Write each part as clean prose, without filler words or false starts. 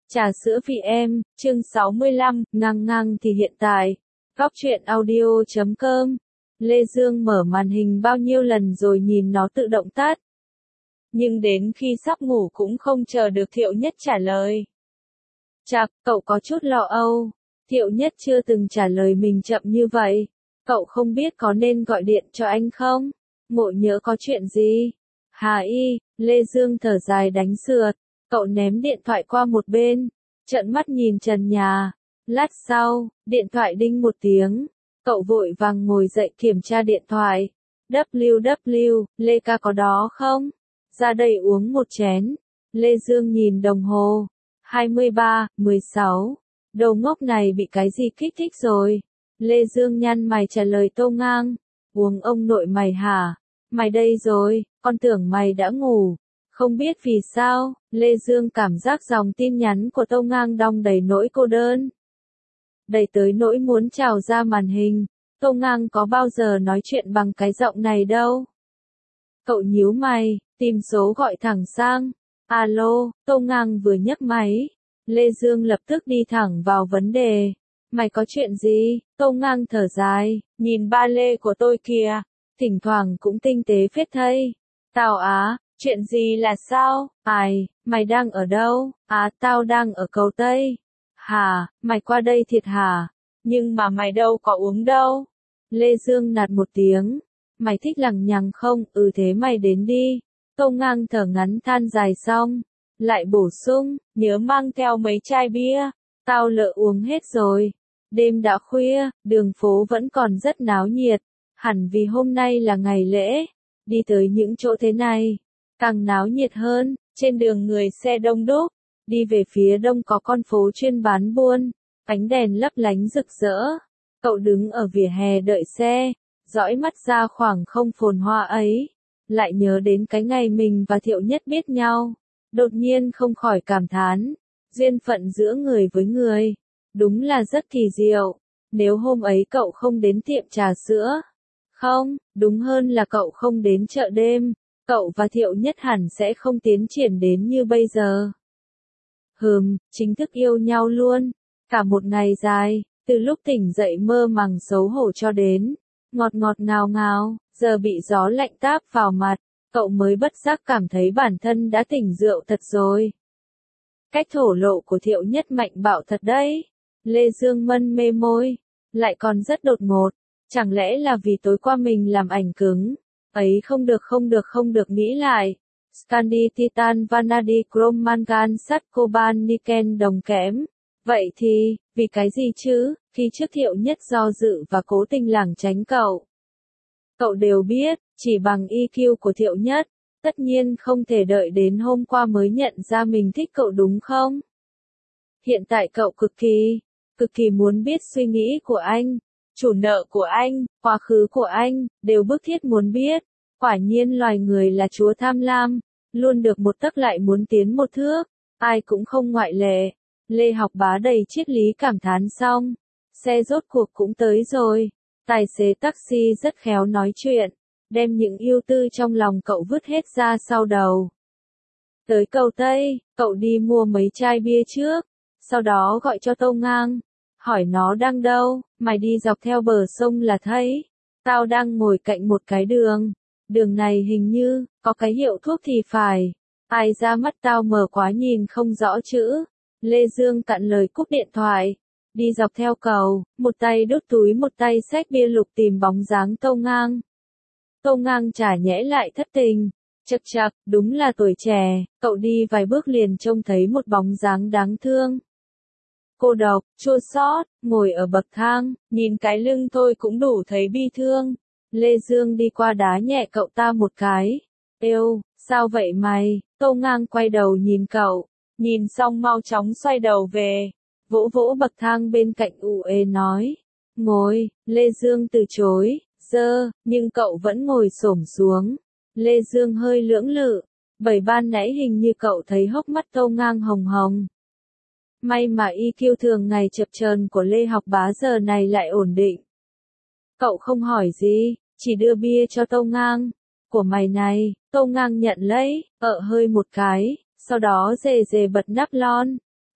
Trà sữa vì em, chương 65, ngang ngang thì hiện tại. Góc truyện audio.com. Lê Dương mở màn hình bao nhiêu lần rồi nhìn nó tự động tắt. Nhưng đến khi sắp ngủ cũng không chờ được Thiệu Nhất trả lời. Chạc, cậu có chút lo âu. Thiệu Nhất chưa từng trả lời mình chậm như vậy. Cậu không biết có nên gọi điện cho anh không? Ngộ nhỡ có chuyện gì? Hà y, Lê Dương thở dài đánh sượt. Cậu ném điện thoại qua một bên, trợn mắt nhìn trần nhà. Lát sau, điện thoại đinh một tiếng. Cậu vội vàng ngồi dậy kiểm tra điện thoại. WW, Lê ca có đó không? Ra đây uống một chén. Lê Dương nhìn đồng hồ. 23:16. Đầu ngốc này bị cái gì kích thích rồi? Lê Dương nhăn mày trả lời Tô Ngang. Uống ông nội mày hả? Mày đây rồi, con tưởng mày đã ngủ. Không biết vì sao, Lê Dương cảm giác dòng tin nhắn của Tô Ngang đong đầy nỗi cô đơn. Đầy tới nỗi muốn trào ra màn hình. Tô Ngang có bao giờ nói chuyện bằng cái giọng này đâu. Cậu nhíu mày, tìm số gọi thẳng sang. Alo, Tô Ngang vừa nhấc máy. Lê Dương lập tức đi thẳng vào vấn đề. Mày có chuyện gì? Tô Ngang thở dài, nhìn ba lê của tôi kìa. Thỉnh thoảng cũng tinh tế phết thây. Tao á, chuyện gì là sao? Ai, mày đang ở đâu? À, tao đang ở cầu Tây. Hả, mày qua đây thiệt hả? Nhưng mà mày đâu có uống đâu. Lê Dương nạt một tiếng. Mày thích lằng nhằng không? Ừ thế mày đến đi. Tô Ngang thở ngắn than dài xong. Lại bổ sung, nhớ mang theo mấy chai bia. Tao lỡ uống hết rồi. Đêm đã khuya, đường phố vẫn còn rất náo nhiệt. Hẳn vì hôm nay là ngày lễ. Đi tới những chỗ thế này, càng náo nhiệt hơn, trên đường người xe đông đúc. Đi về phía đông có con phố chuyên bán buôn, ánh đèn lấp lánh rực rỡ. Cậu đứng ở vỉa hè đợi xe, dõi mắt ra khoảng không phồn hoa ấy. Lại nhớ đến cái ngày mình và Thiệu Nhất biết nhau. Đột nhiên không khỏi cảm thán. Duyên phận giữa người với người. Đúng là rất kỳ diệu. Nếu hôm ấy cậu không đến tiệm trà sữa. Không, đúng hơn là cậu không đến chợ đêm. Cậu và Thiệu Nhất hẳn sẽ không tiến triển đến như bây giờ. Chính thức yêu nhau luôn. Cả một ngày dài, từ lúc tỉnh dậy mơ màng xấu hổ cho đến ngọt ngọt ngào ngào, giờ bị gió lạnh táp vào mặt, cậu mới bất giác cảm thấy bản thân đã tỉnh rượu thật rồi. Cách thổ lộ của Thiệu Nhất mạnh bạo thật đấy. Lê Dương mân mê môi, lại còn rất đột ngột. Chẳng lẽ là vì tối qua mình làm ảnh cứng? Ấy không được nghĩ lại. Scandi Titan Vanadi Chrome Mangan Sắt Coban Niken Đồng Kẽm. Vậy thì, vì cái gì chứ, khi trước Thiệu Nhất do dự và cố tình lảng tránh cậu. Cậu đều biết, chỉ bằng EQ của Thiệu Nhất, tất nhiên không thể đợi đến hôm qua mới nhận ra mình thích cậu đúng không? Hiện tại cậu cực kỳ muốn biết suy nghĩ của anh. Chủ nợ của anh, quá khứ của anh, đều bức thiết muốn biết. Quả nhiên loài người là chúa tham lam, luôn được một tấc lại muốn tiến một thước, ai cũng không ngoại lệ. Lê Học Bá đầy triết lý cảm thán xong, xe rốt cuộc cũng tới rồi. Tài xế taxi rất khéo nói chuyện, đem những ưu tư trong lòng cậu vứt hết ra sau đầu. Tới cầu Tây, cậu đi mua mấy chai bia trước, sau đó gọi cho Tô Ngang. Hỏi nó đang đâu, mày đi dọc theo bờ sông là thấy. Tao đang ngồi cạnh một cái đường. Đường này hình như, có cái hiệu thuốc thì phải. Ai ra mắt tao mờ quá nhìn không rõ chữ. Lê Dương cạn lời cúp điện thoại. Đi dọc theo cầu, một tay đút túi một tay xách bia lục tìm bóng dáng Tô Ngang. Tô Ngang chả nhẽ lại thất tình. Chậc chậc, đúng là tuổi trẻ, cậu đi vài bước liền trông thấy một bóng dáng đáng thương. Cô độc, chua xót, ngồi ở bậc thang, nhìn cái lưng thôi cũng đủ thấy bi thương. Lê Dương đi qua đá nhẹ cậu ta một cái. Êu, sao vậy mày? Tô Ngang quay đầu nhìn cậu, nhìn xong mau chóng xoay đầu về. Vỗ vỗ bậc thang bên cạnh ủ ê nói. Ngồi, Lê Dương từ chối, nhưng cậu vẫn ngồi xổm xuống. Lê Dương hơi lưỡng lự, bởi ban nãy hình như cậu thấy hốc mắt Tô Ngang hồng hồng. May mà EQ thường ngày chập chờn của Lê Học Bá giờ này lại ổn định. Cậu không hỏi gì, chỉ đưa bia cho Tô Ngang. Của mày này, Tô Ngang nhận lấy, hơi một cái, sau đó dề bật nắp lon.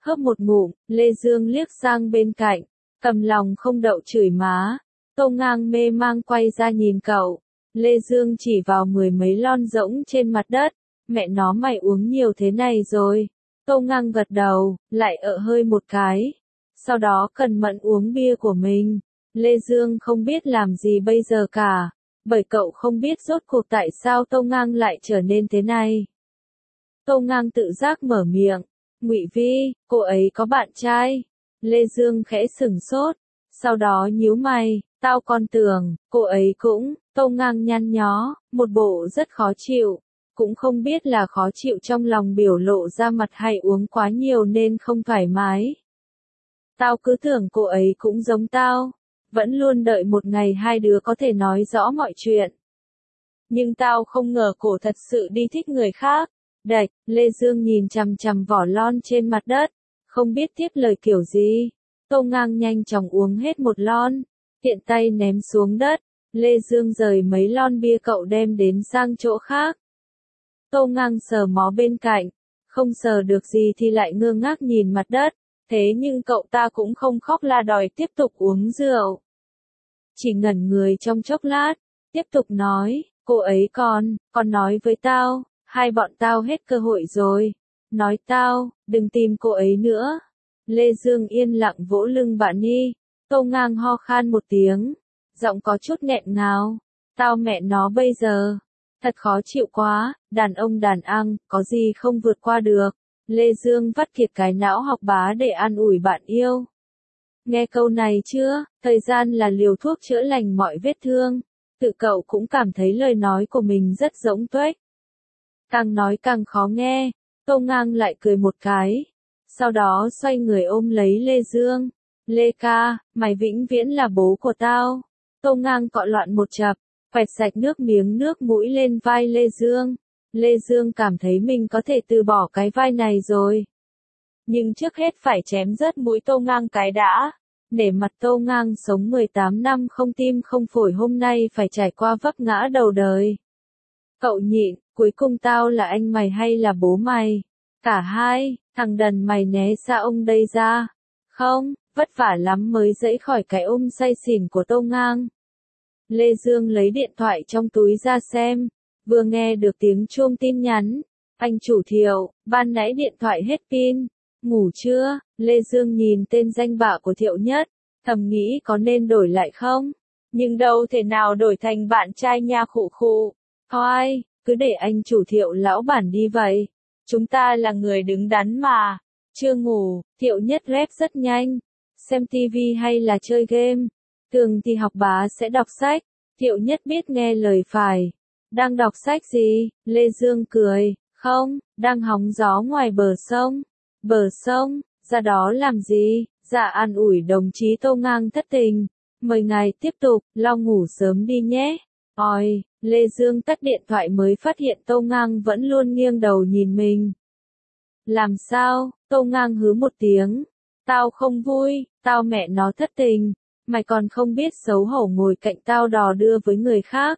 Hớp một ngụm, Lê Dương liếc sang bên cạnh, cầm lòng không đậu chửi má. Tô Ngang mê mang quay ra nhìn cậu. Lê Dương chỉ vào 10 mấy lon rỗng trên mặt đất. Mẹ nó mày uống nhiều thế này rồi. Tô Ngang gật đầu, lại hơi một cái. Sau đó cẩn mẫn uống bia của mình. Lê Dương không biết làm gì bây giờ cả. Bởi cậu không biết rốt cuộc tại sao Tô Ngang lại trở nên thế này. Tô Ngang tự giác mở miệng. Ngụy Vi, cô ấy có bạn trai. Lê Dương khẽ sửng sốt. Sau đó nhíu mày, tao còn tưởng, cô ấy cũng, Tô Ngang nhăn nhó, một bộ rất khó chịu. Cũng không biết là khó chịu trong lòng biểu lộ ra mặt hay uống quá nhiều nên không thoải mái. Tao cứ tưởng cô ấy cũng giống tao. Vẫn luôn đợi một ngày hai đứa có thể nói rõ mọi chuyện. Nhưng tao không ngờ cổ thật sự đi thích người khác. Đạch, Lê Dương nhìn chằm chằm vỏ lon trên mặt đất. Không biết tiếp lời kiểu gì. Tô Ngang nhanh chóng uống hết một lon. Tiện tay ném xuống đất. Lê Dương rời mấy lon bia cậu đem đến sang chỗ khác. Tô Ngang sờ mó bên cạnh. Không sờ được gì thì lại ngơ ngác nhìn mặt đất. Thế nhưng cậu ta cũng không khóc la đòi tiếp tục uống rượu. Chỉ ngẩn người trong chốc lát. Tiếp tục nói, cô ấy còn nói với tao. Hai bọn tao hết cơ hội rồi. Nói tao, đừng tìm cô ấy nữa. Lê Dương yên lặng vỗ lưng bạn Nhi. Tô Ngang ho khan một tiếng. Giọng có chút nghẹn ngào. Tao mẹ nó bây giờ. Thật khó chịu quá, đàn ông đàn ăn, có gì không vượt qua được. Lê Dương vắt kiệt cái não học bá để an ủi bạn yêu. Nghe câu này chưa, thời gian là liều thuốc chữa lành mọi vết thương. Tự cậu cũng cảm thấy lời nói của mình rất rỗng tuếch. Càng nói càng khó nghe, Tô Ngang lại cười một cái. Sau đó xoay người ôm lấy Lê Dương. Lê ca, mày vĩnh viễn là bố của tao. Tô Ngang cọ loạn một chập, quẹt sạch nước miếng nước mũi lên vai Lê Dương. Lê Dương cảm thấy mình có thể từ bỏ cái vai này rồi. Nhưng trước hết phải chém rớt mũi Tô Ngang cái đã. Để mặt Tô Ngang sống 18 năm không tim không phổi hôm nay phải trải qua vấp ngã đầu đời. Cậu nhịn, cuối cùng tao là anh mày hay là bố mày? Cả hai, thằng đần mày né xa ông đây ra. Không, vất vả lắm mới dẫy khỏi cái ôm say xỉn của Tô Ngang. Lê Dương lấy điện thoại trong túi ra xem. Vừa nghe được tiếng chuông tin nhắn. Anh chủ Thiệu, ban nãy điện thoại hết pin. Ngủ chưa? Lê Dương nhìn tên danh bạ của Thiệu Nhất. Thầm nghĩ có nên đổi lại không? Nhưng đâu thể nào đổi thành bạn trai nha khụ khụ. Thôi, cứ để anh chủ Thiệu lão bản đi vậy. Chúng ta là người đứng đắn mà. Chưa ngủ, Thiệu Nhất rep rất nhanh. Xem tivi hay là chơi game. Thường thì học bá sẽ đọc sách. Thiệu Nhất biết nghe lời phải. Đang đọc sách gì? Lê Dương cười. Không, đang hóng gió ngoài bờ sông. Bờ sông, ra đó làm gì? Dạ an ủi đồng chí Tô Ngang thất tình. Mời ngài tiếp tục, lo ngủ sớm đi nhé. Ôi, Lê Dương tắt điện thoại mới phát hiện Tô Ngang vẫn luôn nghiêng đầu nhìn mình. Làm sao? Tô Ngang hứ một tiếng. Tao không vui, tao mẹ nó thất tình. Mày còn không biết xấu hổ ngồi cạnh tao đò đưa với người khác.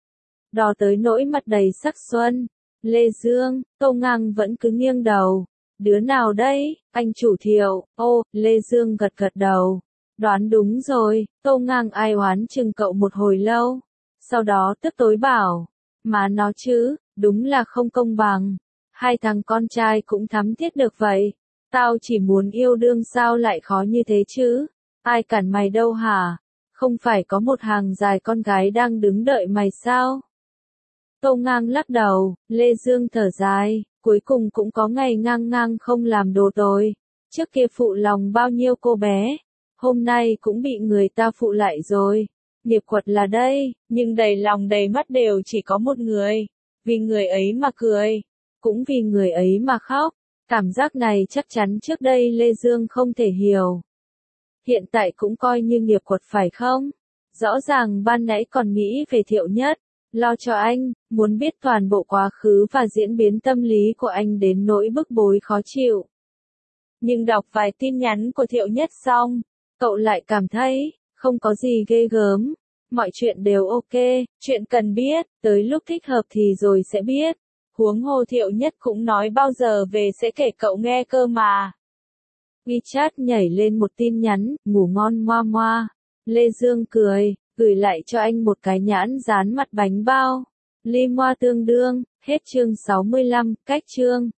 Đò tới nỗi mặt đầy sắc xuân. Lê Dương, Tô Ngang vẫn cứ nghiêng đầu. Đứa nào đây? Anh chủ Thiệu. Ô, Lê Dương gật gật đầu. Đoán đúng rồi, Tô Ngang ai oán chừng cậu một hồi lâu. Sau đó tức tối bảo. Mà nó chứ, đúng là không công bằng. Hai thằng con trai cũng thắm thiết được vậy. Tao chỉ muốn yêu đương sao lại khó như thế chứ? Ai cản mày đâu hả? Không phải có một hàng dài con gái đang đứng đợi mày sao? Tô Ngang lắc đầu, Lê Dương thở dài, cuối cùng cũng có ngày ngang ngang không làm đồ tôi. Trước kia phụ lòng bao nhiêu cô bé, hôm nay cũng bị người ta phụ lại rồi. Nghiệp quật là đây, nhưng đầy lòng đầy mắt đều chỉ có một người. Vì người ấy mà cười, cũng vì người ấy mà khóc. Cảm giác này chắc chắn trước đây Lê Dương không thể hiểu. Hiện tại cũng coi như nghiệp quật phải không? Rõ ràng ban nãy còn nghĩ về Thiệu Nhất, lo cho anh, muốn biết toàn bộ quá khứ và diễn biến tâm lý của anh đến nỗi bức bối khó chịu. Nhưng đọc vài tin nhắn của Thiệu Nhất xong, cậu lại cảm thấy, không có gì ghê gớm, mọi chuyện đều ok, chuyện cần biết, tới lúc thích hợp thì rồi sẽ biết. Huống hồ Thiệu Nhất cũng nói bao giờ về sẽ kể cậu nghe cơ mà. WeChat nhảy lên một tin nhắn, ngủ ngon moa moa. Lê Dương cười, gửi lại cho anh một cái nhãn dán mặt bánh bao. Li moa tương đương, hết chương 65, cách chương.